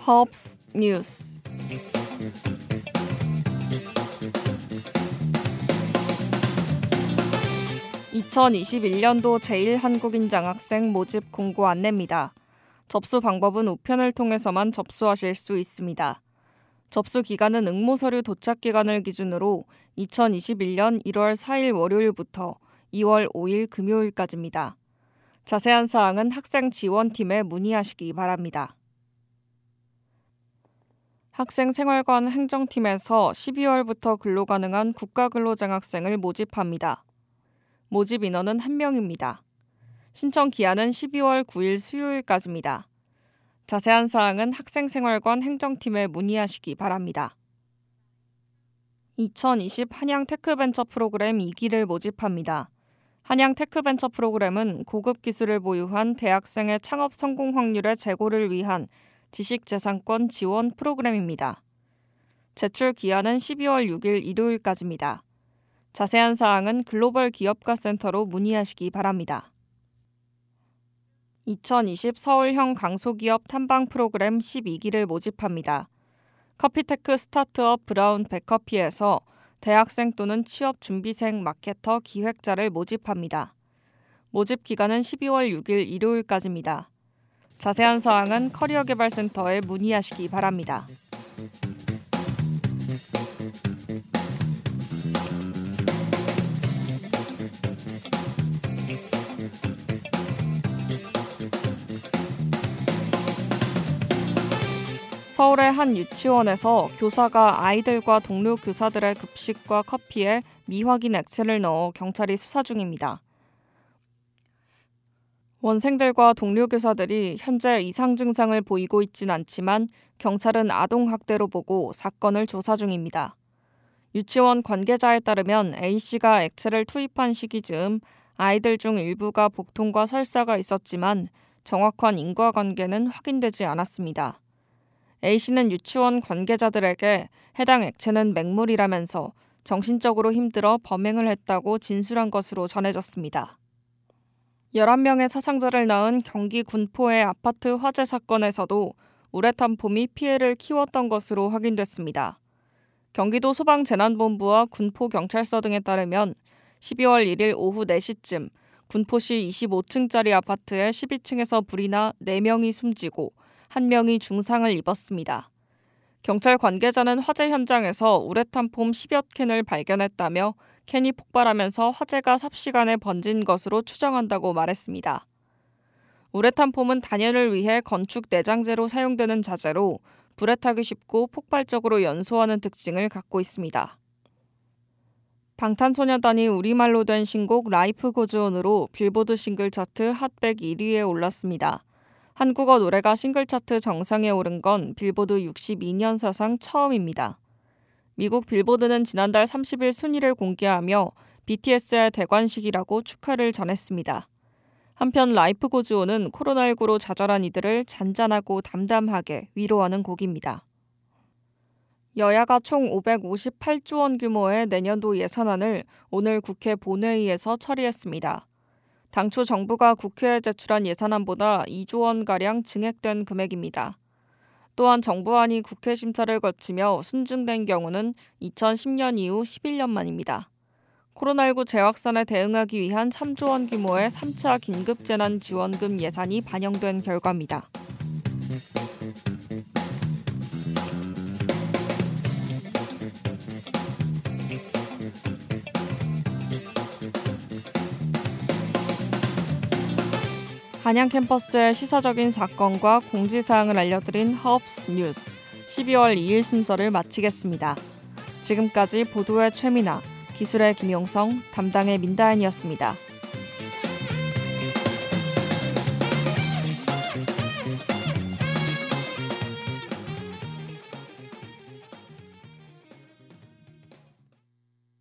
허브스 뉴스. (2021년도) 제1한국인 장학생 모집 공고 안내입니다. 접수 방법은 우편을 통해서만 접수하실 수 있습니다. 접수 기간은 응모서류 도착 기간을 기준으로 2021년 1월 4일 월요일부터 2월 5일 금요일까지입니다. 자세한 사항은 학생 지원팀에 문의하시기 바랍니다. 학생생활관 행정팀에서 12월부터 근로 가능한 국가근로장학생을 모집합니다. 모집 인원은 1명입니다. 신청 기한은 12월 9일 수요일까지입니다. 자세한 사항은 학생생활관 행정팀에 문의하시기 바랍니다. 2020 한양 테크벤처 프로그램 2기를 모집합니다. 한양 테크벤처 프로그램은 고급 기술을 보유한 대학생의 창업 성공 확률의 제고를 위한 지식재산권 지원 프로그램입니다. 제출 기한은 12월 6일 일요일까지입니다. 자세한 사항은 글로벌 기업가 센터로 문의하시기 바랍니다. 2020 서울형 강소기업 탐방 프로그램 12기를 모집합니다. 커피테크 스타트업 브라운 백커피에서 대학생 또는 취업 준비생 마케터 기획자를 모집합니다. 모집 기간은 12월 6일 일요일까지입니다. 자세한 사항은 커리어개발센터에 문의하시기 바랍니다. 서울의 한 유치원에서 교사가 아이들과 동료 교사들의 급식과 커피에 미확인 액체를 넣어 경찰이 수사 중입니다. 원생들과 동료 교사들이 현재 이상 증상을 보이고 있진 않지만 경찰은 아동학대로 보고 사건을 조사 중입니다. 유치원 관계자에 따르면 A씨가 액체를 투입한 시기 즈음 아이들 중 일부가 복통과 설사가 있었지만 정확한 인과관계는 확인되지 않았습니다. A씨는 유치원 관계자들에게 해당 액체는 맹물이라면서 정신적으로 힘들어 범행을 했다고 진술한 것으로 전해졌습니다. 11명의 사상자를 낳은 경기 군포의 아파트 화재 사건에서도 우레탄폼이 피해를 키웠던 것으로 확인됐습니다. 경기도 소방재난본부와 군포경찰서 등에 따르면 12월 1일 오후 4시쯤 군포시 25층짜리 아파트의 12층에서 불이 나 4명이 숨지고 1명이 중상을 입었습니다. 경찰 관계자는 화재 현장에서 우레탄폼 10여 캔을 발견했다며 캔이 폭발하면서 화재가 삽시간에 번진 것으로 추정한다고 말했습니다. 우레탄폼은 단열을 위해 건축 내장재로 사용되는 자재로 불에 타기 쉽고 폭발적으로 연소하는 특징을 갖고 있습니다. 방탄소년단이 우리말로 된 신곡 라이프 고즈온으로 빌보드 싱글 차트 핫100 1위에 올랐습니다. 한국어 노래가 싱글 차트 정상에 오른 건 빌보드 62년 사상 처음입니다. 미국 빌보드는 지난달 30일 순위를 공개하며 BTS의 대관식이라고 축하를 전했습니다. 한편 라이프 고즈온은 코로나19로 좌절한 이들을 잔잔하고 담담하게 위로하는 곡입니다. 여야가 총 558조 원 규모의 내년도 예산안을 오늘 국회 본회의에서 처리했습니다. 당초 정부가 국회에 제출한 예산안보다 2조 원가량 증액된 금액입니다. 또한 정부안이 국회 심사를 거치며 순증된 경우는 2010년 이후 11년 만입니다. 코로나19 재확산에 대응하기 위한 3조 원 규모의 3차 긴급재난지원금 예산이 반영된 결과입니다. 한양 캠퍼스의 시사적인 사건과 공지사항을 알려드린 허브스 뉴스 12월 2일 순서를 마치겠습니다. 지금까지 보도의 최민아, 기술의 김용성, 담당의 민다은이었습니다.